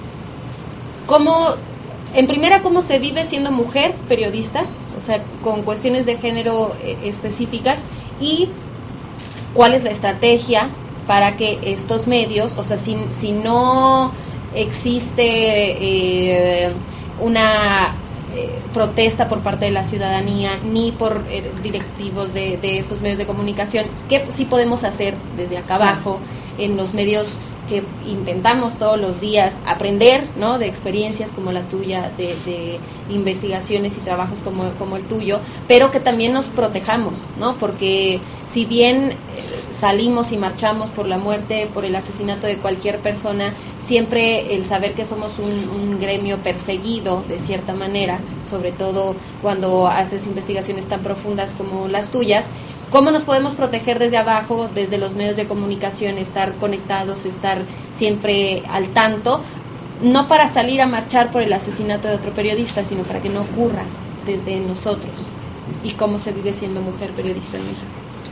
cómo, en primera, cómo se vive siendo mujer periodista, o sea, con cuestiones de género eh, específicas, y cuál es la estrategia para que estos medios, o sea, si, si no existe eh, una eh, protesta por parte de la ciudadanía ni por eh, directivos de, de estos medios de comunicación, ¿qué sí podemos hacer desde acá abajo en los medios que intentamos todos los días aprender, ¿no?, de experiencias como la tuya, de, de investigaciones y trabajos como, como el tuyo, pero que también nos protejamos, ¿no? Porque si bien salimos y marchamos por la muerte, por el asesinato de cualquier persona, siempre el saber que somos un, un gremio perseguido de cierta manera, sobre todo cuando haces investigaciones tan profundas como las tuyas, ¿cómo nos podemos proteger desde abajo, desde los medios de comunicación, estar conectados, estar siempre al tanto, no para salir a marchar por el asesinato de otro periodista, sino para que no ocurra desde nosotros? ¿Y cómo se vive siendo mujer periodista en México?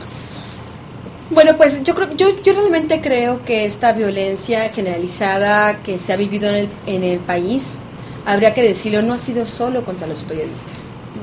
Bueno, pues yo creo, yo, yo realmente creo que esta violencia generalizada que se ha vivido en el, en el país, habría que decirlo, no ha sido solo contra los periodistas.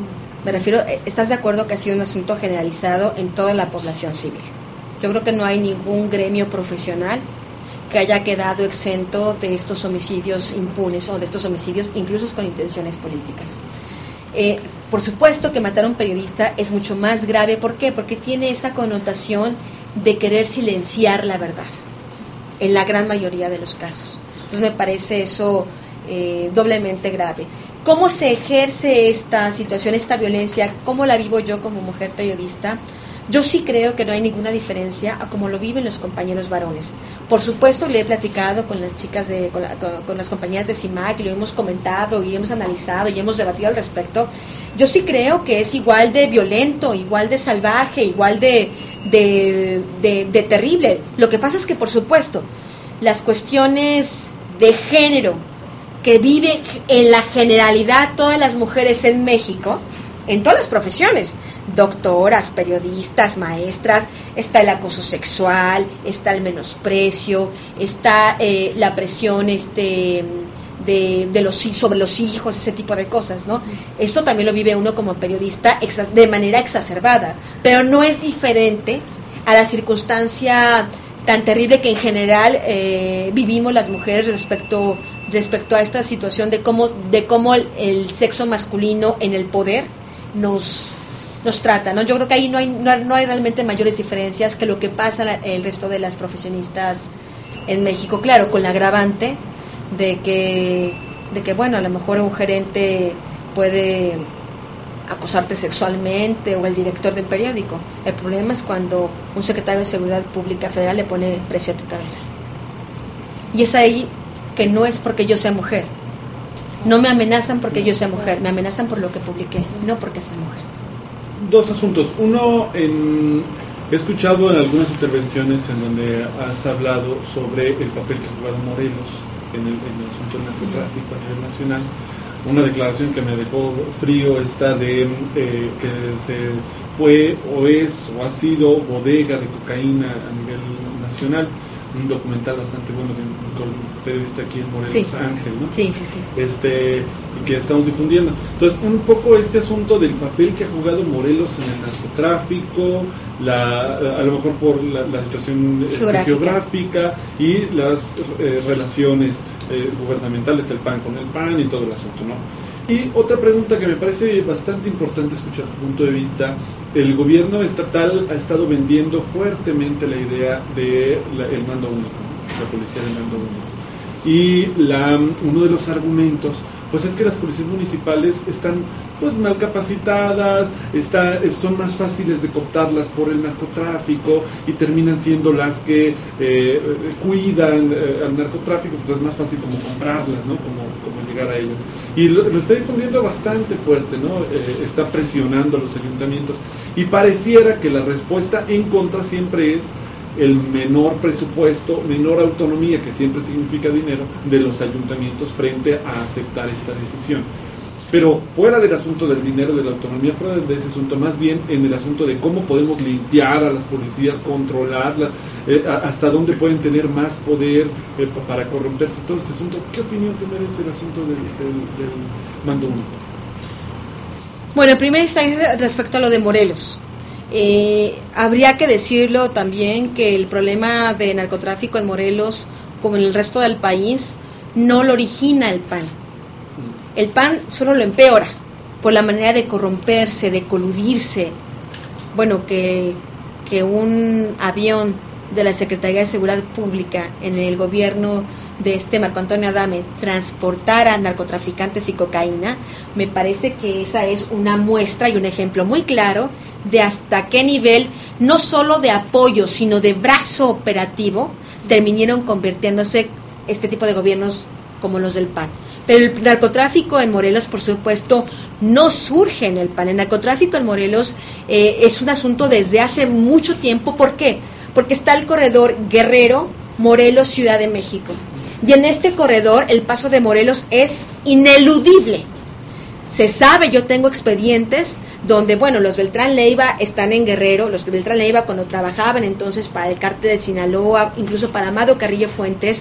Me refiero, ¿estás de acuerdo que ha sido un asunto generalizado en toda la población civil? Yo creo que no hay ningún gremio profesional que haya quedado exento de estos homicidios impunes o de estos homicidios incluso con intenciones políticas. Eh, por supuesto que matar a un periodista es mucho más grave. ¿Por qué? Porque tiene esa connotación de querer silenciar la verdad, en la gran mayoría de los casos. Entonces me parece eso eh, doblemente grave. ¿Cómo se ejerce esta situación, esta violencia? ¿Cómo la vivo yo como mujer periodista? Yo sí creo que no hay ninguna diferencia a cómo lo viven los compañeros varones. Por supuesto, le he platicado con las chicas, de, con, la, con, con las compañeras de CIMAC, y lo hemos comentado y hemos analizado y hemos debatido al respecto. Yo sí creo que es igual de violento, igual de salvaje, igual de, de, de, de terrible. Lo que pasa es que, por supuesto, las cuestiones de género que viven en la generalidad todas las mujeres en México, en todas las profesiones, doctoras, periodistas, maestras, está el acoso sexual, está el menosprecio, está eh, la presión este de, de los sobre los hijos, ese tipo de cosas, ¿no? Esto también lo vive uno como periodista de manera exacerbada, pero no es diferente a la circunstancia tan terrible que en general eh, vivimos las mujeres respecto respecto a esta situación de cómo de cómo el, el sexo masculino en el poder nos nos trata, ¿no? Yo creo que ahí no hay no, no hay realmente mayores diferencias que lo que pasa el resto de las profesionistas en México, claro, con la agravante de que de que bueno, a lo mejor un gerente puede acosarte sexualmente o el director del periódico. El problema es cuando un secretario de Seguridad Pública Federal le pone precio a tu cabeza. Y es ahí que no es porque yo sea mujer. No me amenazan porque yo sea mujer, me amenazan por lo que publiqué, no porque sea mujer. Dos asuntos. Uno, en, he escuchado en algunas intervenciones en donde has hablado sobre el papel que ha jugado Morelos en el, en el asunto del narcotráfico a nivel nacional. Una declaración que me dejó frío está de eh, que se fue o es o ha sido bodega de cocaína a nivel nacional. Un documental bastante bueno de un periodista aquí en Morelos, sí. Ángel, ¿no? Sí, sí, sí. Este, que estamos difundiendo. Entonces, un poco este asunto del papel que ha jugado Morelos en el narcotráfico, la, a lo mejor por la, la situación geográfica, este, geográfica y las eh, relaciones eh, gubernamentales, el P A N con el P A N y todo el asunto, ¿no? Y otra pregunta que me parece bastante importante escuchar tu punto de vista. El gobierno estatal ha estado vendiendo fuertemente la idea de la, el mando único, la policía del mando único. Y la, uno de los argumentos, pues es que las policías municipales están pues mal capacitadas, está, son más fáciles de cooptarlas por el narcotráfico y terminan siendo las que eh, cuidan eh, al narcotráfico, entonces es más fácil como comprarlas, ¿no? Como, como llegar a ellas. Y lo, lo está difundiendo bastante fuerte, ¿no? Eh, está presionando a los ayuntamientos y pareciera que la respuesta en contra siempre es el menor presupuesto, menor autonomía, que siempre significa dinero, de los ayuntamientos frente a aceptar esta decisión. Pero fuera del asunto del dinero, de la autonomía, fuera de ese asunto, más bien en el asunto de cómo podemos limpiar a las policías, controlarlas, eh, hasta dónde pueden tener más poder eh, para corromperse, todo este asunto. ¿Qué opinión te merece el asunto del, del, del mando único? Bueno, en primera instancia, respecto a lo de Morelos, eh, habría que decirlo también que el problema de narcotráfico en Morelos, como en el resto del país, no lo origina el P A N. El P A N solo lo empeora por la manera de corromperse, de coludirse. Bueno, que, que un avión de la Secretaría de Seguridad Pública en el gobierno de este Marco Antonio Adame transportara narcotraficantes y cocaína, me parece que esa es una muestra y un ejemplo muy claro de hasta qué nivel, no solo de apoyo, sino de brazo operativo, terminaron convirtiéndose este tipo de gobiernos como los del P A N. Pero el narcotráfico en Morelos, por supuesto, no surge en el P A N. El narcotráfico en Morelos eh, es un asunto desde hace mucho tiempo. ¿Por qué? Porque está el corredor Guerrero, Morelos, Ciudad de México. Y en este corredor el paso de Morelos es ineludible. Se sabe, yo tengo expedientes donde, bueno, los Beltrán Leiva están en Guerrero, los Beltrán Leiva cuando trabajaban entonces para el cártel de Sinaloa, incluso para Amado Carrillo Fuentes,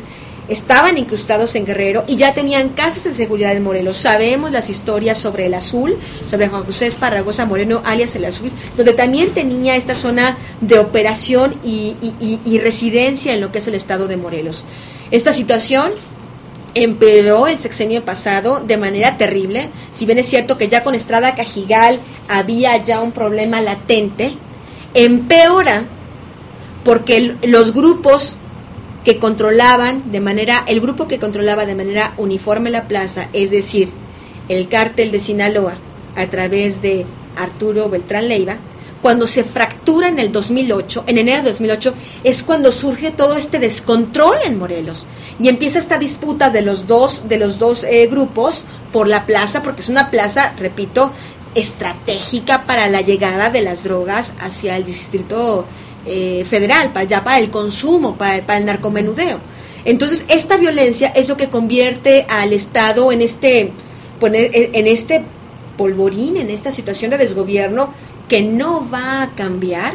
estaban incrustados en Guerrero y ya tenían casas de seguridad en Morelos. Sabemos las historias sobre el Azul, sobre Juan José Esparragosa Moreno, alias el Azul, donde también tenía esta zona de operación y, y, y, y residencia en lo que es el estado de Morelos. Esta situación empeoró el sexenio pasado de manera terrible. Si bien es cierto que ya con Estrada Cajigal había ya un problema latente, empeora porque el, los grupos que controlaban de manera, el grupo que controlaba de manera uniforme la plaza, es decir, el cártel de Sinaloa a través de Arturo Beltrán Leiva, cuando se fractura en el dos mil ocho, en enero de dos mil ocho, es cuando surge todo este descontrol en Morelos y empieza esta disputa de los dos, de los dos eh, grupos por la plaza, porque es una plaza, repito, estratégica para la llegada de las drogas hacia el Distrito eh, Federal, para ya para el consumo, para, para el narcomenudeo. Entonces, esta violencia es lo que convierte al Estado en este, pues, en este polvorín, en esta situación de desgobierno que no va a cambiar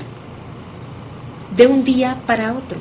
de un día para otro.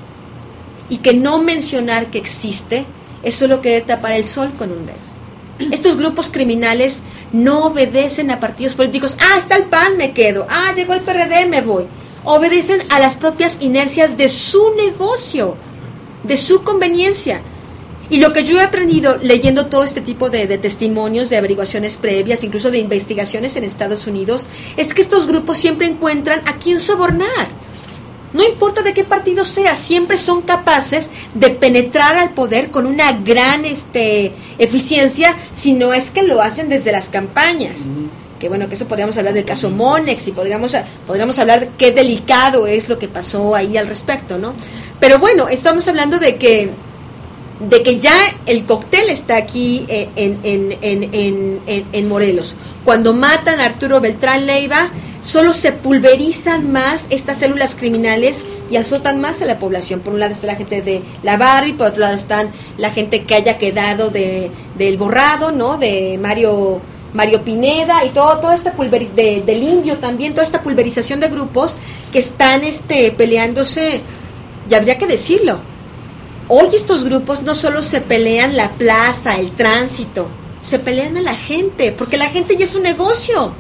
Y que no mencionar que existe es solo querer tapar el sol con un dedo. Estos grupos criminales no obedecen a partidos políticos. Ah, está el P A N, me quedo. Ah, llegó el P R D, me voy. Obedecen a las propias inercias de su negocio, de su conveniencia. Y lo que yo he aprendido leyendo todo este tipo de, de testimonios, de averiguaciones previas, incluso de investigaciones en Estados Unidos, es que estos grupos siempre encuentran a quién sobornar. No importa de qué partido sea, siempre son capaces de penetrar al poder con una gran este, eficiencia, si no es que lo hacen desde las campañas. Que bueno, que eso podríamos hablar del caso Monex y podríamos, podríamos hablar de qué delicado es lo que pasó ahí al respecto, ¿no? Pero bueno, estamos hablando de que de que ya el cóctel está aquí en, en, en, en, en, en Morelos. Cuando matan a Arturo Beltrán Leiva, solo se pulverizan más estas células criminales y azotan más a la población. Por un lado está la gente de la Barbie, por otro lado están la gente que haya quedado de del borrado, ¿no? De Mario Mario Pineda y todo toda esta pulverización de, del Indio también, toda esta pulverización de grupos que están este peleándose, y habría que decirlo. Hoy estos grupos no solo se pelean la plaza, el tránsito, se pelean a la gente, porque la gente ya es un negocio.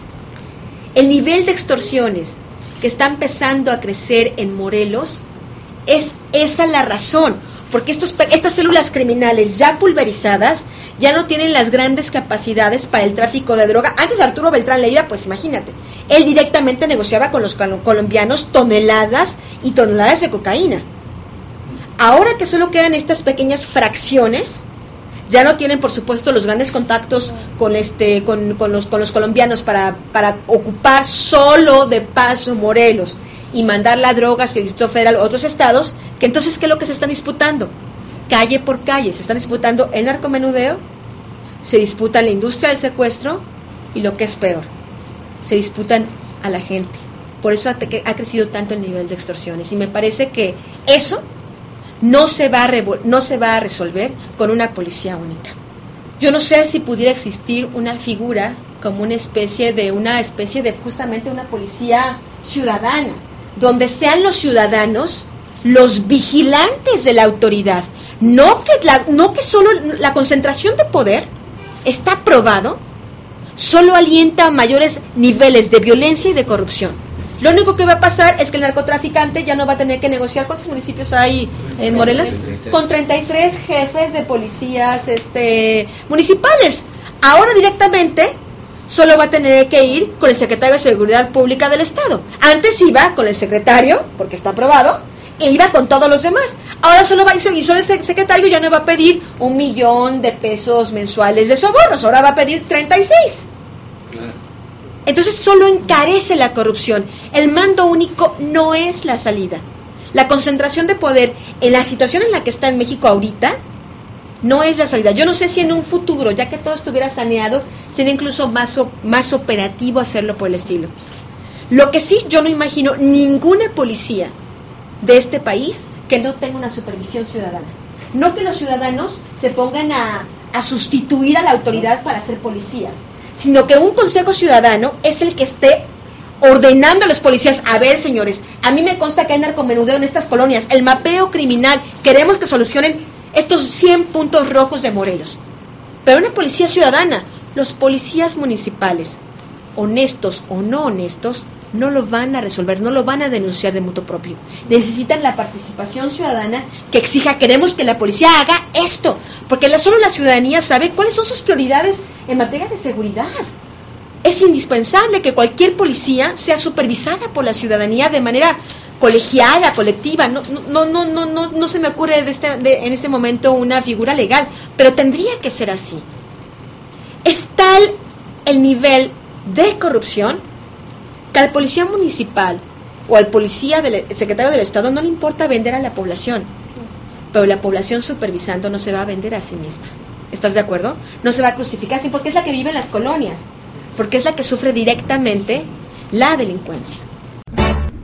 El nivel de extorsiones que está empezando a crecer en Morelos, es esa la razón, porque estos, estas células criminales ya pulverizadas ya no tienen las grandes capacidades para el tráfico de droga. Antes Arturo Beltrán Leiva, pues imagínate, él directamente negociaba con los colombianos toneladas y toneladas de cocaína. Ahora que solo quedan estas pequeñas fracciones, ya no tienen, por supuesto, los grandes contactos con este con, con los con los colombianos para, para ocupar solo de paso Morelos y mandar la droga hacia el Distrito Federal a otros estados, que entonces, ¿qué es lo que se están disputando? Calle por calle, se están disputando el narcomenudeo, se disputa la industria del secuestro y lo que es peor, se disputan a la gente. Por eso ha, ha crecido tanto el nivel de extorsiones y me parece que eso no se va a revol- no se va a resolver con una policía única. Yo no sé si pudiera existir una figura como una especie de una especie de justamente una policía ciudadana, donde sean los ciudadanos los vigilantes de la autoridad, no que la, no que solo la concentración de poder está probado, solo alienta a mayores niveles de violencia y de corrupción. Lo único que va a pasar es que el narcotraficante ya no va a tener que negociar. ¿Cuántos municipios hay en Morelos? Con treinta y tres jefes de policías este, municipales. Ahora directamente solo va a tener que ir con el secretario de Seguridad Pública del Estado. Antes iba con el secretario, porque está aprobado, e iba con todos los demás. Ahora solo va a ir, y solo el secretario ya no va a pedir un millón de pesos mensuales de sobornos, ahora va a pedir treinta y seis. Entonces solo encarece la corrupción. El mando único no es la salida. La concentración de poder en la situación en la que está en México ahorita no es la salida. Yo no sé si en un futuro, ya que todo estuviera saneado, sería incluso más, más operativo hacerlo por el estilo. Lo que sí, yo no imagino ninguna policía de este país que no tenga una supervisión ciudadana. No que los ciudadanos se pongan a, a sustituir a la autoridad para ser policías, sino que un consejo ciudadano es el que esté ordenando a los policías, a ver, señores, a mí me consta que hay narcomenudeo en estas colonias, el mapeo criminal, queremos que solucionen estos cien puntos rojos de Morelos. Pero una policía ciudadana, los policías municipales, honestos o no honestos, no lo van a resolver, no lo van a denunciar de motu propio. Necesitan la participación ciudadana que exija, queremos que la policía haga esto, porque la, solo la ciudadanía sabe cuáles son sus prioridades en materia de seguridad. Es indispensable que cualquier policía sea supervisada por la ciudadanía de manera colegiada, colectiva. No, no, no, no, no, no se me ocurre de este, de, en este momento una figura legal, pero tendría que ser así. Es tal el nivel de corrupción que al policía municipal o al policía del secretario del Estado no le importa vender a la población, pero la población supervisando no se va a vender a sí misma. ¿Estás de acuerdo? No se va a crucificar, sí, porque es la que vive en las colonias, porque es la que sufre directamente la delincuencia.